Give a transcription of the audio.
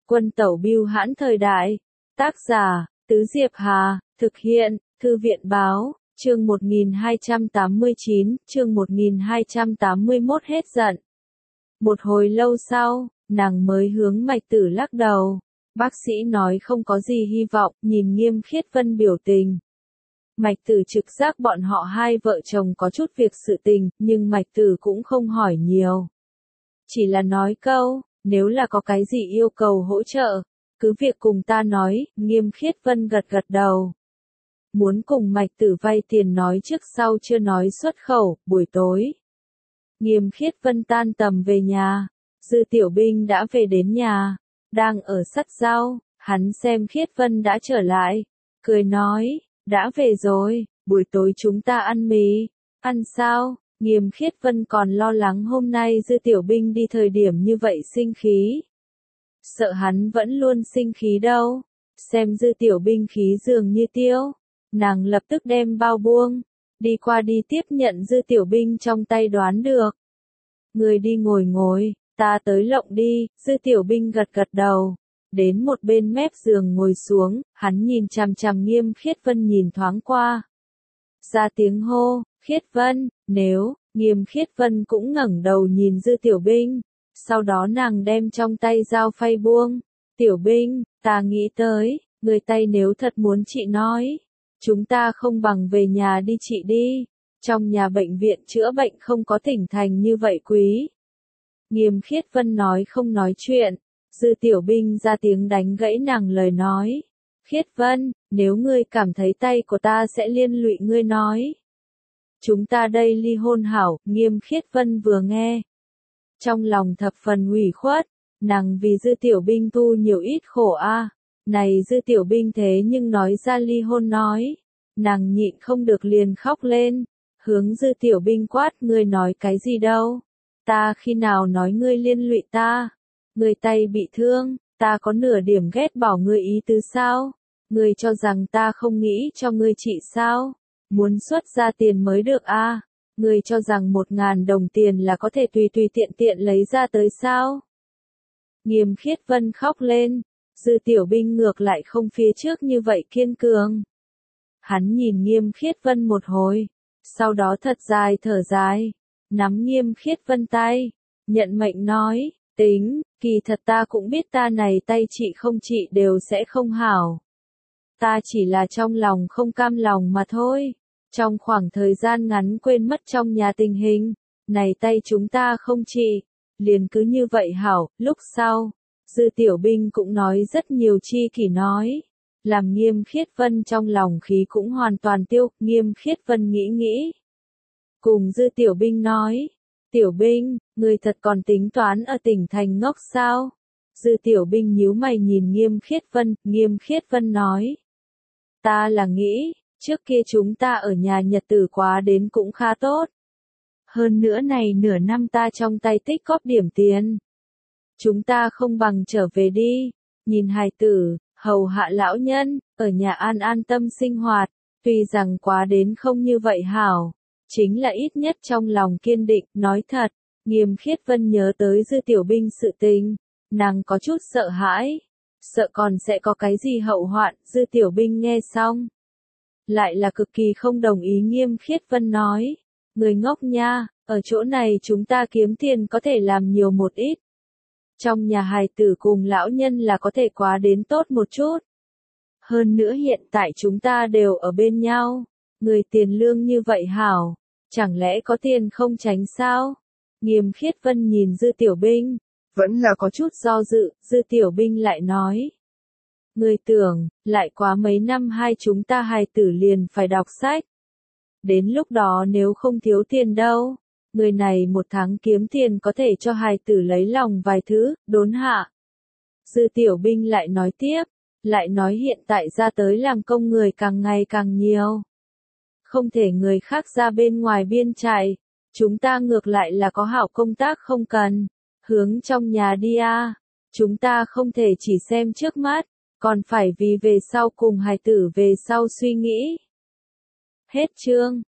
Quân tẩu bưu hãn thời đại. Tác giả, Tứ Diệp Hà, thực hiện, Thư viện báo, chương 1289, chương 1281 hết giận. Một hồi lâu sau, nàng mới hướng Mạch Tử lắc đầu. Bác sĩ nói không có gì hy vọng, nhìn Nghiêm Khiết Vân biểu tình. Mạch Tử trực giác bọn họ hai vợ chồng có chút việc sự tình, nhưng Mạch Tử cũng không hỏi nhiều. Chỉ là nói câu, nếu là có cái gì yêu cầu hỗ trợ, cứ việc cùng ta nói. Nghiêm Khiết Vân gật gật đầu. Muốn cùng Mạch Tử vay tiền nói trước sau chưa nói xuất khẩu. Buổi tối, Nghiêm Khiết Vân tan tầm về nhà. Dư Tiểu Binh đã về đến nhà, đang ở sắt rau. Hắn xem Khiết Vân đã trở lại, cười nói, đã về rồi, buổi tối chúng ta ăn mì. Ăn sao? Nghiêm Khiết Vân còn lo lắng hôm nay Dư Tiểu Binh đi thời điểm như vậy sinh khí. Sợ hắn vẫn luôn sinh khí đâu. Xem Dư Tiểu Binh khí dường như tiêu, nàng lập tức đem bao buông, đi qua đi tiếp nhận Dư Tiểu Binh trong tay đoán được. Người đi ngồi, ta tới lộng đi. Dư Tiểu Binh gật gật đầu, đến một bên mép giường ngồi xuống, hắn nhìn chằm chằm Nghiêm Khiết Vân nhìn thoáng qua. Ra tiếng hô, Khiết Vân, nếu. Nghiêm Khiết Vân cũng ngẩng đầu nhìn Dư Tiểu Binh, sau đó nàng đem trong tay dao phay buông. Tiểu Binh, ta nghĩ tới, người tay nếu thật muốn trị nói, chúng ta không bằng về nhà đi trị đi. Trong nhà bệnh viện chữa bệnh không có tỉnh thành như vậy quý. Nghiêm Khiết Vân nói không nói chuyện. Dư Tiểu Binh ra tiếng đánh gãy nàng lời nói. Khiết Vân, nếu ngươi cảm thấy tay của ta sẽ liên lụy ngươi nói, chúng ta đây ly hôn hảo. Nghiêm Khiết Vân vừa nghe, trong lòng thập phần ủy khuất, nàng vì Dư Tiểu Binh tu nhiều ít khổ a. Này Dư Tiểu Binh thế nhưng nói ra ly hôn nói, nàng nhịn không được liền khóc lên, hướng Dư Tiểu Binh quát, ngươi nói cái gì đâu? Ta khi nào nói ngươi liên lụy ta? Ngươi tay bị thương, ta có nửa điểm ghét bỏ ngươi ý tứ sao? Ngươi cho rằng ta không nghĩ cho ngươi trị sao? Muốn xuất ra tiền mới được a? Ngươi cho rằng 1.000 đồng tiền là có thể tùy tiện tiện lấy ra tới sao? Nghiêm Khiết Vân khóc lên. Dư Tiểu Binh ngược lại không phía trước như vậy kiên cường. Hắn nhìn Nghiêm Khiết Vân một hồi, sau đó thật dài thở dài, nắm Nghiêm Khiết Vân tay, nhận mệnh nói, tính, kỳ thật ta cũng biết ta này tay chị không trị đều sẽ không hảo. Ta chỉ là trong lòng không cam lòng mà thôi. Trong khoảng thời gian ngắn quên mất trong nhà tình hình, này tay chúng ta không trị, liền cứ như vậy hảo. Lúc sau, Dư Tiểu Binh cũng nói rất nhiều chi kỷ nói, làm Nghiêm Khiết Vân trong lòng khí cũng hoàn toàn tiêu. Nghiêm Khiết Vân nghĩ, cùng Dư Tiểu Binh nói, Tiểu Binh, người thật còn tính toán ở tỉnh thành ngốc sao? Dư Tiểu Binh nhíu mày nhìn Nghiêm Khiết Vân. Nghiêm Khiết Vân nói, ta là nghĩ, trước kia chúng ta ở nhà nhật tử quá đến cũng khá tốt. Hơn nữa này nửa năm ta trong tay tích góp điểm tiền. Chúng ta không bằng trở về đi, nhìn hài tử, hầu hạ lão nhân, ở nhà an tâm sinh hoạt. Tuy rằng quá đến không như vậy hảo, chính là ít nhất trong lòng kiên định. Nói thật, Nghiêm Khiết Vân nhớ tới Dư Tiểu Binh sự tình, nàng có chút sợ hãi, sợ còn sẽ có cái gì hậu hoạn. Dư Tiểu Binh nghe xong, lại là cực kỳ không đồng ý. Nghiêm Khiết Vân nói, người ngốc nha, ở chỗ này chúng ta kiếm tiền có thể làm nhiều một ít. Trong nhà hài tử cùng lão nhân là có thể quá đến tốt một chút. Hơn nữa hiện tại chúng ta đều ở bên nhau, người tiền lương như vậy hảo, chẳng lẽ có tiền không tránh sao? Nghiêm Khiết Vân nhìn Dư Tiểu Binh, vẫn là có chút do dự. Dư Tiểu Binh lại nói, người tưởng, lại quá mấy năm hai chúng ta hài tử liền phải đọc sách. Đến lúc đó nếu không thiếu tiền đâu, người này một tháng kiếm tiền có thể cho hài tử lấy lòng vài thứ. Đốn hạ, Dư Tiểu Binh lại nói tiếp, lại nói hiện tại ra tới làm công người càng ngày càng nhiều. Không thể người khác ra bên ngoài biên chạy, chúng ta ngược lại là có hảo công tác không cần, hướng trong nhà đi a. Chúng ta không thể chỉ xem trước mắt, còn phải vì về sau cùng hài tử về sau suy nghĩ. Hết chương.